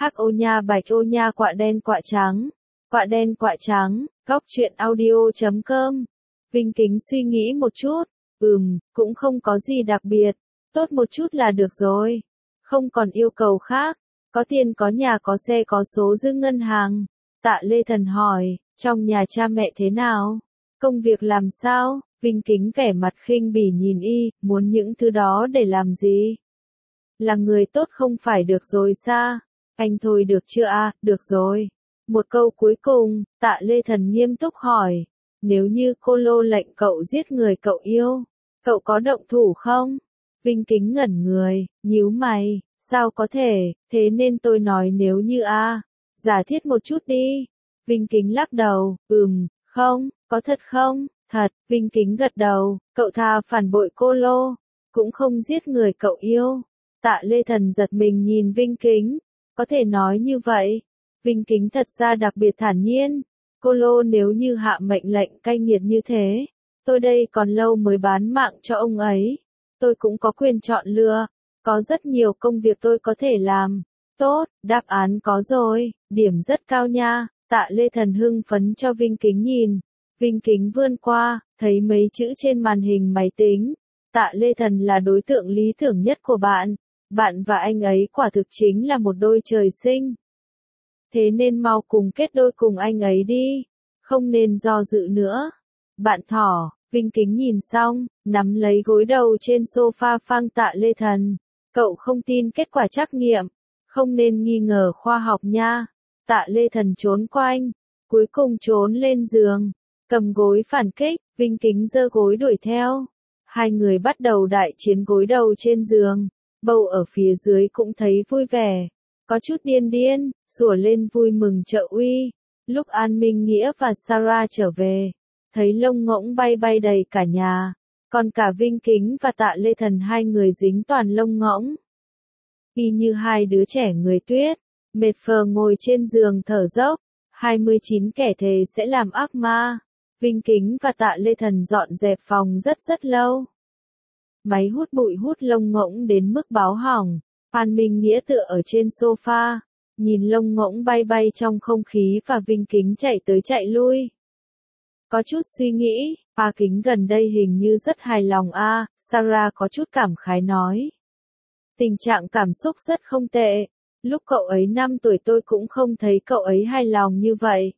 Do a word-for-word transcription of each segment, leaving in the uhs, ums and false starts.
Hắc ô nha bạch ô nha quạ đen quạ trắng, quạ đen quạ trắng, góc truyện audio chấm com. Vinh Kính suy nghĩ một chút, ừm, cũng không có gì đặc biệt, tốt một chút là được rồi, không còn yêu cầu khác, có tiền có nhà có xe có số dư ngân hàng. Tạ Lê Thần hỏi, trong nhà cha mẹ thế nào? Công việc làm sao? Vinh Kính vẻ mặt khinh bỉ nhìn y, muốn những thứ đó để làm gì? Là người tốt không phải được rồi sao? Anh thôi được chưa a? À? Được rồi. Một câu cuối cùng, Tạ Lê Thần nghiêm túc hỏi, nếu như cô Lô lệnh cậu giết người cậu yêu, cậu có động thủ không? Vinh Kính ngẩn người, nhíu mày, sao có thể, thế nên tôi nói nếu như a, à? Giả thiết một chút đi. Vinh Kính lắc đầu, ừm, không, có thật không? Thật. Vinh Kính gật đầu, cậu thà phản bội cô Lô, cũng không giết người cậu yêu. Tạ Lê Thần giật mình nhìn Vinh Kính, có thể nói như vậy. Vinh Kính thật ra đặc biệt thản nhiên, cô Lô nếu như hạ mệnh lệnh cay nghiệt như thế, tôi đây còn lâu mới bán mạng cho ông ấy. Tôi cũng có quyền chọn lựa, có rất nhiều công việc tôi có thể làm. Tốt, đáp án có rồi, điểm rất cao nha. Tạ Lê Thần hưng phấn cho Vinh Kính nhìn. Vinh Kính vươn qua, thấy mấy chữ trên màn hình máy tính. Tạ Lê Thần là đối tượng lý tưởng nhất của bạn. Bạn và anh ấy quả thực chính là một đôi trời sinh. Thế nên mau cùng kết đôi cùng anh ấy đi. Không nên do dự nữa. Bạn thỏ, Vinh Kính nhìn xong, nắm lấy gối đầu trên sofa phang Tạ Lê Thần. Cậu không tin kết quả trắc nghiệm. Không nên nghi ngờ khoa học nha. Tạ Lê Thần trốn quanh. Cuối cùng trốn lên giường. Cầm gối phản kích, Vinh Kính giơ gối đuổi theo. Hai người bắt đầu đại chiến gối đầu trên giường. Bầu ở phía dưới cũng thấy vui vẻ. Có chút điên điên, sủa lên vui mừng trợ uy. Lúc An Minh Nghĩa và Sarah trở về, thấy lông ngỗng bay bay đầy cả nhà. Còn cả Vinh Kính và Tạ Lê Thần hai người dính toàn lông ngỗng. Y như hai đứa trẻ người tuyết, mệt phờ ngồi trên giường thở dốc. hai mươi chín kẻ thề sẽ làm ác ma. Vinh Kính và Tạ Lê Thần dọn dẹp phòng rất rất lâu. Máy hút bụi hút lông ngỗng đến mức báo hỏng. An Minh Nghĩa tựa ở trên sofa, nhìn lông ngỗng bay bay trong không khí và Vinh Kính chạy tới chạy lui. Có chút suy nghĩ, A Kính gần đây hình như rất hài lòng a, à, Sarah có chút cảm khái nói. Tình trạng cảm xúc rất không tệ. Lúc cậu ấy năm tuổi tôi cũng không thấy cậu ấy hài lòng như vậy.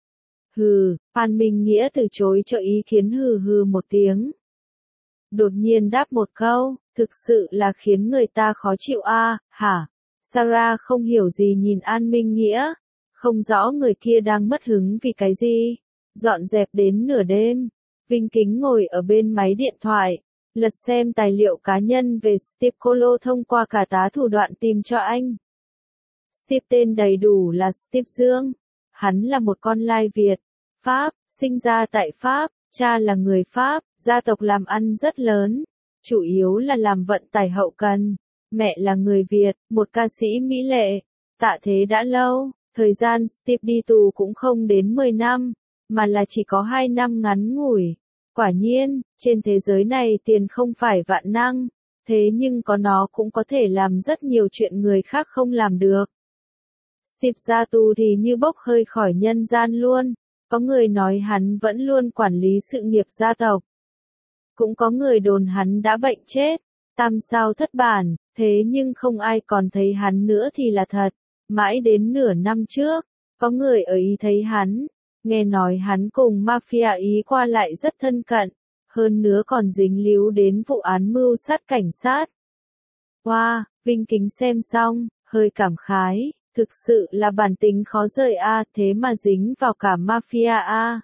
Hừ, An Minh Nghĩa từ chối cho ý kiến hừ hừ một tiếng. Đột nhiên đáp một câu, thực sự là khiến người ta khó chịu a, à, hả? Sarah không hiểu gì nhìn An Minh Nghĩa, không rõ người kia đang mất hứng vì cái gì. Dọn dẹp đến nửa đêm, Vinh Kính ngồi ở bên máy điện thoại, lật xem tài liệu cá nhân về Steve Colo thông qua cả tá thủ đoạn tìm cho anh. Steve tên đầy đủ là Steve Dương. Hắn là một con lai Việt, Pháp, sinh ra tại Pháp, cha là người Pháp, gia tộc làm ăn rất lớn, chủ yếu là làm vận tải hậu cần. Mẹ là người Việt, một ca sĩ mỹ lệ, tạ thế đã lâu, thời gian Steve đi tù cũng không đến mười năm, mà là chỉ có hai năm ngắn ngủi. Quả nhiên, trên thế giới này tiền không phải vạn năng, thế nhưng có nó cũng có thể làm rất nhiều chuyện người khác không làm được. Steve ra tù thì như bốc hơi khỏi nhân gian luôn, có người nói hắn vẫn luôn quản lý sự nghiệp gia tộc. Cũng có người đồn hắn đã bệnh chết, tam sao thất bản, thế nhưng không ai còn thấy hắn nữa thì là thật. Mãi đến nửa năm trước, có người ở Ý thấy hắn, nghe nói hắn cùng mafia Ý qua lại rất thân cận, hơn nữa còn dính líu đến vụ án mưu sát cảnh sát. Wow, Vinh Kính xem xong, hơi cảm khái, thực sự là bản tính khó rời a, à, thế mà dính vào cả mafia a. À.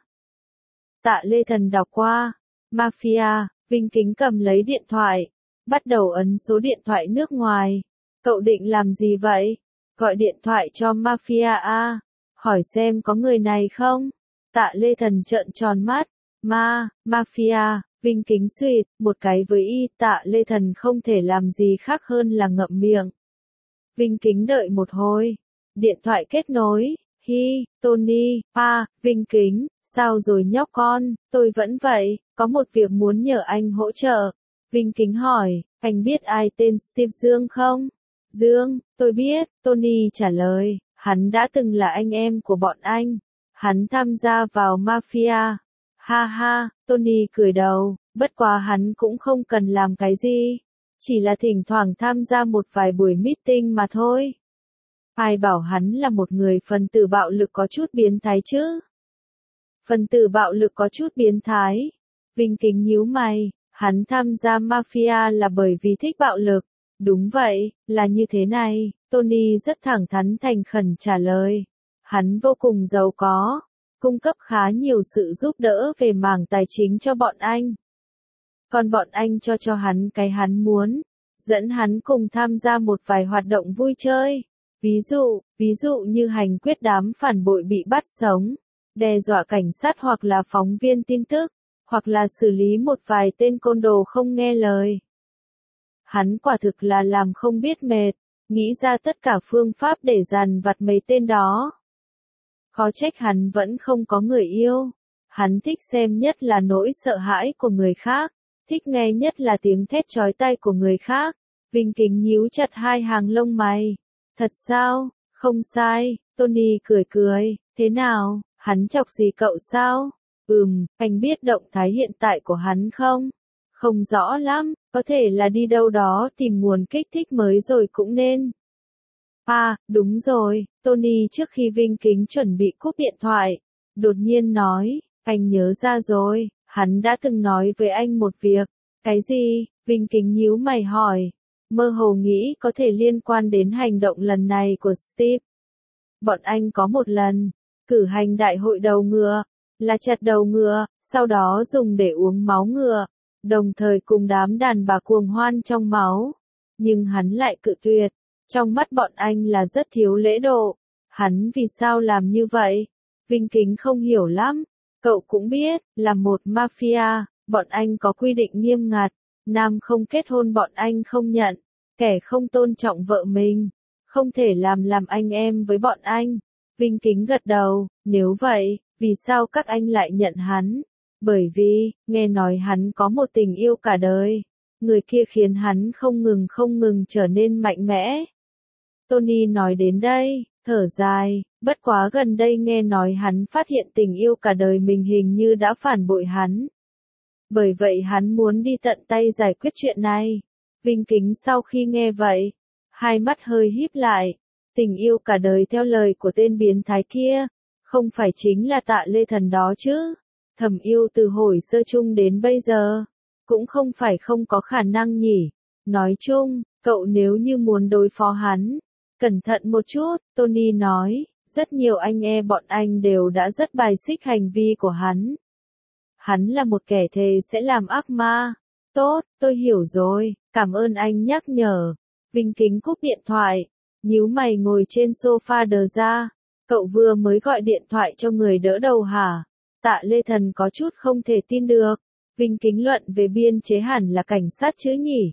Tạ Lê Thần đọc qua, mafia, Vinh Kính cầm lấy điện thoại, bắt đầu ấn số điện thoại nước ngoài. Cậu định làm gì vậy? Gọi điện thoại cho mafia a, à? Hỏi xem có người này không? Tạ Lê Thần trợn tròn mắt, ma, mafia, Vinh Kính suýt, một cái với y, Tạ Lê Thần không thể làm gì khác hơn là ngậm miệng. Vinh Kính đợi một hồi, điện thoại kết nối, hi, Tony, a, Vinh Kính, sao rồi nhóc con, tôi vẫn vậy, có một việc muốn nhờ anh hỗ trợ. Vinh Kính hỏi, anh biết ai tên Steve Dương không? Dương, tôi biết, Tony trả lời, hắn đã từng là anh em của bọn anh. Hắn tham gia vào mafia. Ha ha, Tony cười đầu, bất quá hắn cũng không cần làm cái gì. Chỉ là thỉnh thoảng tham gia một vài buổi meeting mà thôi. Ai bảo hắn là một người phần tử bạo lực có chút biến thái chứ? Phần tử bạo lực có chút biến thái. Vinh Kính nhíu mày, hắn tham gia mafia là bởi vì thích bạo lực. Đúng vậy, là như thế này, Tony rất thẳng thắn thành khẩn trả lời. Hắn vô cùng giàu có, cung cấp khá nhiều sự giúp đỡ về mảng tài chính cho bọn anh. Còn bọn anh cho cho hắn cái hắn muốn, dẫn hắn cùng tham gia một vài hoạt động vui chơi. Ví dụ, ví dụ như hành quyết đám phản bội bị bắt sống, đe dọa cảnh sát hoặc là phóng viên tin tức, hoặc là xử lý một vài tên côn đồ không nghe lời. Hắn quả thực là làm không biết mệt, nghĩ ra tất cả phương pháp để dằn vặt mấy tên đó. Khó trách hắn vẫn không có người yêu. Hắn thích xem nhất là nỗi sợ hãi của người khác, thích nghe nhất là tiếng thét chói tai của người khác. Vinh Kính nhíu chặt hai hàng lông mày. Thật sao? Không sai, Tony cười cười, thế nào, hắn chọc gì cậu sao? Ừm, anh biết động thái hiện tại của hắn không? Không rõ lắm, có thể là đi đâu đó tìm nguồn kích thích mới rồi cũng nên. À, đúng rồi, Tony trước khi Vinh Kính chuẩn bị cúp điện thoại, đột nhiên nói, anh nhớ ra rồi, hắn đã từng nói với anh một việc. Cái gì? Vinh Kính nhíu mày hỏi. Mơ hồ nghĩ có thể liên quan đến hành động lần này của Steve. Bọn anh có một lần, cử hành đại hội đầu ngựa, là chặt đầu ngựa, sau đó dùng để uống máu ngựa, đồng thời cùng đám đàn bà cuồng hoan trong máu. Nhưng hắn lại cự tuyệt, trong mắt bọn anh là rất thiếu lễ độ. Hắn vì sao làm như vậy? Vinh Kính không hiểu lắm. Cậu cũng biết, là một mafia, bọn anh có quy định nghiêm ngặt. Nam không kết hôn bọn anh không nhận, kẻ không tôn trọng vợ mình, không thể làm làm anh em với bọn anh. Vinh Kính gật đầu, nếu vậy, vì sao các anh lại nhận hắn? Bởi vì, nghe nói hắn có một tình yêu cả đời. Người kia khiến hắn không ngừng không ngừng trở nên mạnh mẽ. Tony nói đến đây, thở dài, bất quá gần đây nghe nói hắn phát hiện tình yêu cả đời mình hình như đã phản bội hắn. Bởi vậy hắn muốn đi tận tay giải quyết chuyện này. Vinh Kính sau khi nghe vậy, hai mắt hơi híp lại. Tình yêu cả đời theo lời của tên biến thái kia, không phải chính là Tạ Lê Thần đó chứ. Thầm yêu từ hồi sơ chung đến bây giờ, cũng không phải không có khả năng nhỉ. Nói chung, cậu nếu như muốn đối phó hắn, cẩn thận một chút, Tony nói, rất nhiều anh em bọn anh đều đã rất bài xích hành vi của hắn. Hắn là một kẻ thề sẽ làm ác ma. Tốt, tôi hiểu rồi, cảm ơn anh nhắc nhở. Vinh Kính cúp điện thoại, nhíu mày ngồi trên sofa đờ ra. Cậu vừa mới gọi điện thoại cho người đỡ đầu hả? Tạ Lê Thần có chút không thể tin được. Vinh Kính luận về biên chế hẳn là cảnh sát chứ nhỉ?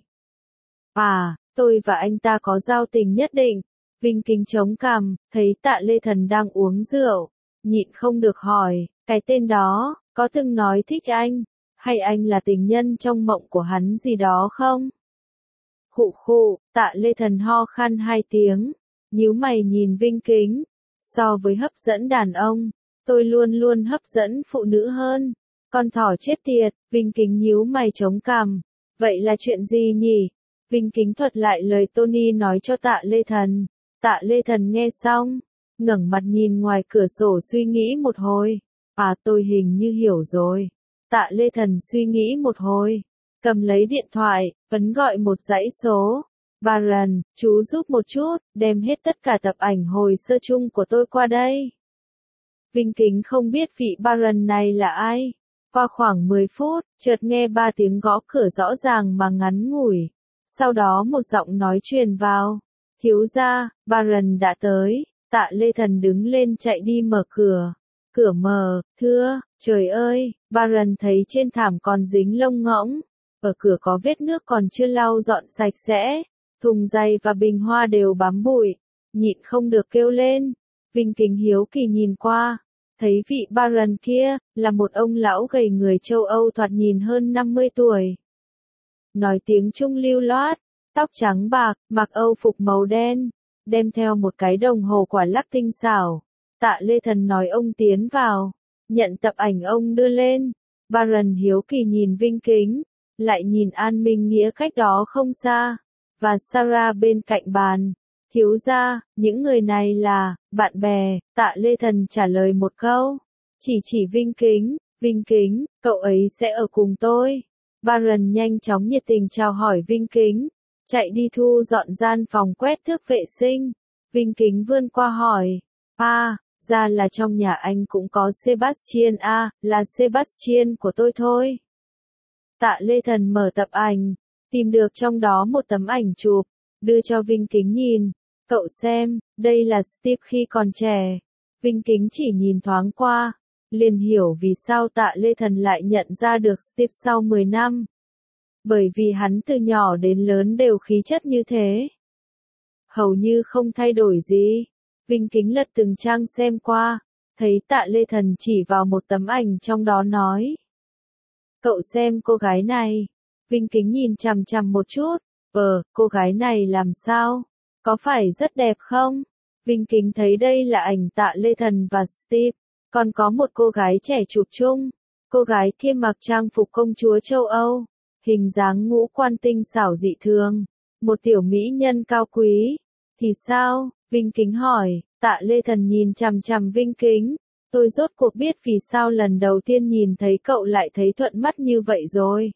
À, tôi và anh ta có giao tình nhất định. Vinh Kính chống cằm, thấy Tạ Lê Thần đang uống rượu, nhịn không được hỏi, cái tên đó, có từng nói thích anh, hay anh là tình nhân trong mộng của hắn gì đó không? Khụ khụ, Tạ Lê Thần ho khan hai tiếng, nhíu mày nhìn Vinh Kính, so với hấp dẫn đàn ông, tôi luôn luôn hấp dẫn phụ nữ hơn. Con thỏ chết tiệt, Vinh Kính nhíu mày chống cằm, vậy là chuyện gì nhỉ? Vinh Kính thuật lại lời Tony nói cho Tạ Lê Thần. Tạ Lê Thần nghe xong, ngẩng mặt nhìn ngoài cửa sổ suy nghĩ một hồi. À, tôi hình như hiểu rồi. Tạ Lê Thần suy nghĩ một hồi, cầm lấy điện thoại, ấn gọi một dãy số. Baron, chú giúp một chút, đem hết tất cả tập ảnh hồi sơ chung của tôi qua đây. Vinh Kính không biết vị Baron này là ai. Qua khoảng mười phút, chợt nghe ba tiếng gõ cửa rõ ràng mà ngắn ngủi. Sau đó một giọng nói truyền vào. Thiếu gia, Baron đã tới. Tạ Lê Thần đứng lên chạy đi mở cửa. Cửa mở, thưa, trời ơi, Baron thấy trên thảm còn dính lông ngỗng. Ở cửa có vết nước còn chưa lau dọn sạch sẽ. Thùng giày và bình hoa đều bám bụi. Nhịn không được kêu lên. Vinh Kính hiếu kỳ nhìn qua. Thấy vị Baron kia, là một ông lão gầy người châu Âu thoạt nhìn hơn năm mươi tuổi. Nói tiếng Trung lưu loát. tóc trắng bạc, mặc âu phục màu đen, đem theo một cái đồng hồ quả lắc tinh xảo. Tạ Lê Thần nói ông tiến vào, nhận tập ảnh ông đưa lên. Baron hiếu kỳ nhìn Vinh Kính, lại nhìn An Minh Nghĩa cách đó không xa, và Sarah bên cạnh bàn. Thiếu gia, những người này là bạn bè. Tạ Lê Thần trả lời một câu, chỉ chỉ Vinh Kính. Vinh Kính, cậu ấy sẽ ở cùng tôi. Baron nhanh chóng nhiệt tình chào hỏi Vinh Kính, chạy đi thu dọn gian phòng quét thước vệ sinh. Vinh Kính vươn qua hỏi, à, ra là trong nhà anh cũng có Sebastian à, là Sebastian của tôi thôi. Tạ Lê Thần mở tập ảnh, tìm được trong đó một tấm ảnh chụp, đưa cho Vinh Kính nhìn. Cậu xem, đây là Steve khi còn trẻ. Vinh Kính chỉ nhìn thoáng qua, liền hiểu vì sao Tạ Lê Thần lại nhận ra được Steve sau mười năm. Bởi vì hắn từ nhỏ đến lớn đều khí chất như thế. Hầu như không thay đổi gì. Vinh Kính lật từng trang xem qua, thấy Tạ Lê Thần chỉ vào một tấm ảnh trong đó nói. Cậu xem cô gái này. Vinh Kính nhìn chằm chằm một chút, ờ, cô gái này làm sao? Có phải rất đẹp không? Vinh Kính thấy đây là ảnh Tạ Lê Thần và Steve, còn có một cô gái trẻ chụp chung. Cô gái kia mặc trang phục công chúa châu Âu, hình dáng ngũ quan tinh xảo dị thường, một tiểu mỹ nhân cao quý. Thì sao? Vinh Kính hỏi. Tạ Lê Thần nhìn chằm chằm Vinh Kính. Tôi rốt cuộc biết vì sao lần đầu tiên nhìn thấy cậu lại thấy thuận mắt như vậy rồi.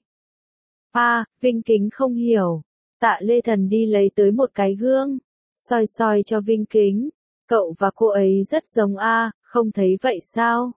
À, Vinh Kính không hiểu. Tạ Lê Thần đi lấy tới một cái gương, soi soi cho Vinh Kính. Cậu và cô ấy rất giống a, à, không thấy vậy sao?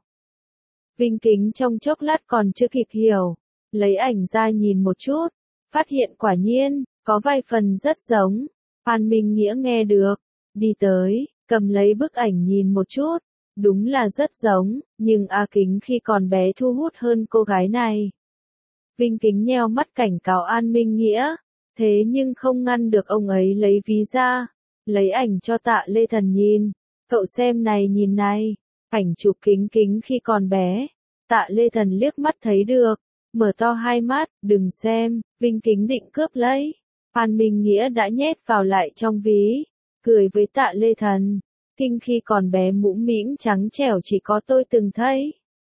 Vinh Kính trong chốc lát còn chưa kịp hiểu, lấy ảnh ra nhìn một chút, phát hiện quả nhiên, có vài phần rất giống. An Minh Nghĩa nghe được, đi tới, cầm lấy bức ảnh nhìn một chút, đúng là rất giống, nhưng A Kính khi còn bé thu hút hơn cô gái này. Vinh Kính nheo mắt cảnh cáo An Minh Nghĩa, thế nhưng không ngăn được ông ấy lấy ví ra, lấy ảnh cho Tạ Lê Thần nhìn. Cậu xem này nhìn này, ảnh chụp Kính Kính khi còn bé. Tạ Lê Thần liếc mắt thấy được, mở to hai mắt, đừng xem. Vinh Kính định cướp lấy, An Minh Nghĩa đã nhét vào lại trong ví, cười với Tạ Lê Thần. Kinh khi còn bé mũm mĩm trắng trẻo chỉ có tôi từng thấy.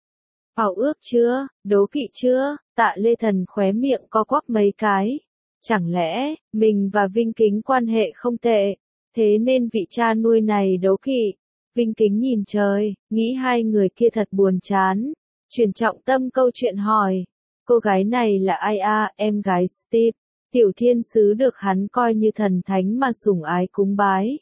Ao ước chưa, đố kỵ chưa? Tạ Lê Thần khóe miệng co quắp mấy cái. Chẳng lẽ, mình và Vinh Kính quan hệ không tệ, thế nên vị cha nuôi này đố kỵ? Vinh Kính nhìn trời, nghĩ hai người kia thật buồn chán. Chuyển trọng tâm câu chuyện hỏi, cô gái này là ai a? Em gái Steve, tiểu thiên sứ được hắn coi như thần thánh mà sủng ái cúng bái.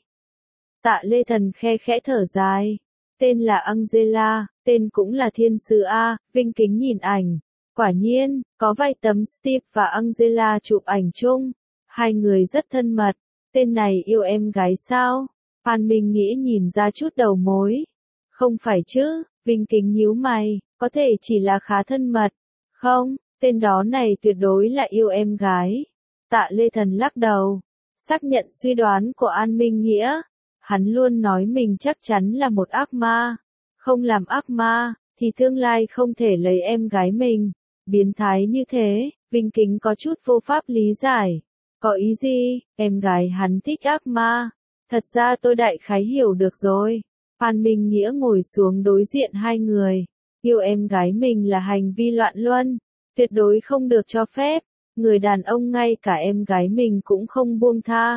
Tạ Lê Thần khe khẽ thở dài, tên là Angela, tên cũng là thiên sứ a. Vinh Kính nhìn ảnh, quả nhiên, có vài tấm Steve và Angela chụp ảnh chung, hai người rất thân mật. Tên này yêu em gái sao? An Minh Nghĩa nhìn ra chút đầu mối. Không phải chứ? Vinh Kính nhíu mày, có thể chỉ là khá thân mật. Không, tên đó này tuyệt đối là yêu em gái. Tạ Lê Thần lắc đầu, xác nhận suy đoán của An Minh Nghĩa. Hắn luôn nói mình chắc chắn là một ác ma. Không làm ác ma, thì tương lai không thể lấy em gái mình. Biến thái như thế, Vinh Kính có chút vô pháp lý giải. Có ý gì? Em gái hắn thích ác ma. Thật ra tôi đại khái hiểu được rồi. An Minh Nghĩa ngồi xuống đối diện hai người. Yêu em gái mình là hành vi loạn luân, tuyệt đối không được cho phép. Người đàn ông ngay cả em gái mình cũng không buông tha,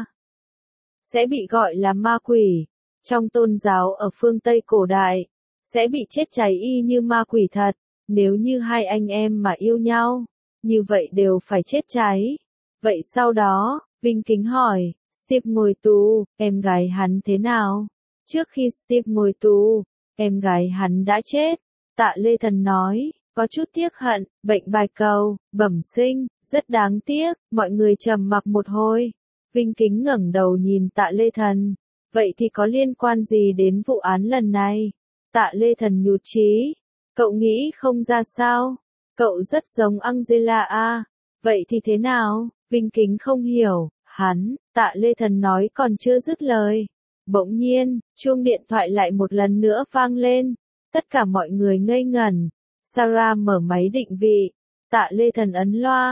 sẽ bị gọi là ma quỷ. Trong tôn giáo ở phương Tây cổ đại, sẽ bị chết cháy y như ma quỷ thật. Nếu như hai anh em mà yêu nhau, như vậy đều phải chết cháy. Vậy sau đó, Vinh Kính hỏi, Steve ngồi tù, em gái hắn thế nào? Trước khi Steve ngồi tù, em gái hắn đã chết. Tạ Lê Thần nói, có chút tiếc hận, bệnh bạch cầu, bẩm sinh, rất đáng tiếc. Mọi người trầm mặc một hồi. Vinh Kính ngẩng đầu nhìn Tạ Lê Thần. Vậy thì có liên quan gì đến vụ án lần này? Tạ Lê Thần nhụt chí. Cậu nghĩ không ra sao? Cậu rất giống Angela a. Vậy thì thế nào? Vinh Kính không hiểu. Hắn, Tạ Lê Thần nói còn chưa dứt lời. Bỗng nhiên, chuông điện thoại lại một lần nữa vang lên. Tất cả mọi người ngây ngẩn. Sarah mở máy định vị. Tạ Lê Thần ấn loa.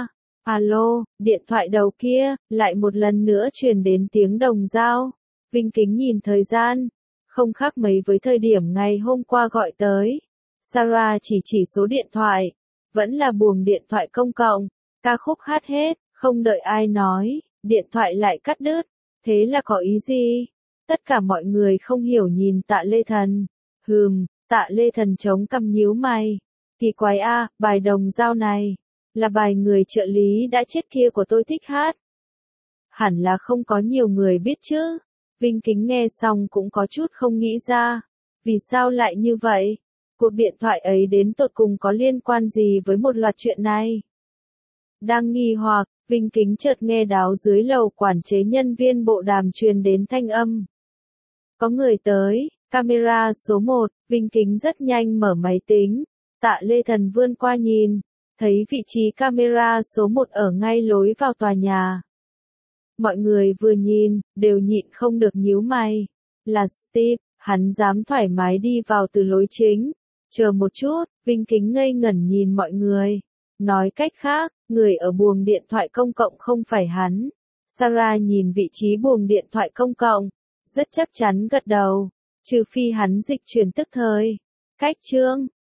Alo, điện thoại đầu kia, lại một lần nữa truyền đến tiếng đồng dao. Vinh Kính nhìn thời gian, không khác mấy với thời điểm ngày hôm qua gọi tới. Sarah chỉ chỉ số điện thoại, vẫn là buồng điện thoại công cộng, ca khúc hát hết, không đợi ai nói, điện thoại lại cắt đứt. Thế là có ý gì? Tất cả mọi người không hiểu nhìn Tạ Lê Thần. Hừm, Tạ Lê Thần chống cằm nhíu mày. Kỳ quái a, bài đồng dao này là bài người trợ lý đã chết kia của tôi thích hát. Hẳn là không có nhiều người biết chứ. Vinh Kính nghe xong cũng có chút không nghĩ ra. Vì sao lại như vậy? Cuộc điện thoại ấy đến tột cùng có liên quan gì với một loạt chuyện này? Đang nghi hoặc, Vinh Kính chợt nghe đáo dưới lầu quản chế nhân viên bộ đàm truyền đến thanh âm. Có người tới, camera số một, Vinh Kính rất nhanh mở máy tính. Tạ Lê Thần vươn qua nhìn, thấy vị trí camera số một ở ngay lối vào tòa nhà. Mọi người vừa nhìn, đều nhịn không được nhíu mày. Là Steve, hắn dám thoải mái đi vào từ lối chính. Chờ một chút, Vinh Kính ngây ngẩn nhìn mọi người. Nói cách khác, người ở buồng điện thoại công cộng không phải hắn. Sarah nhìn vị trí buồng điện thoại công cộng, rất chắc chắn gật đầu. Trừ phi hắn dịch chuyển tức thời. Cách chương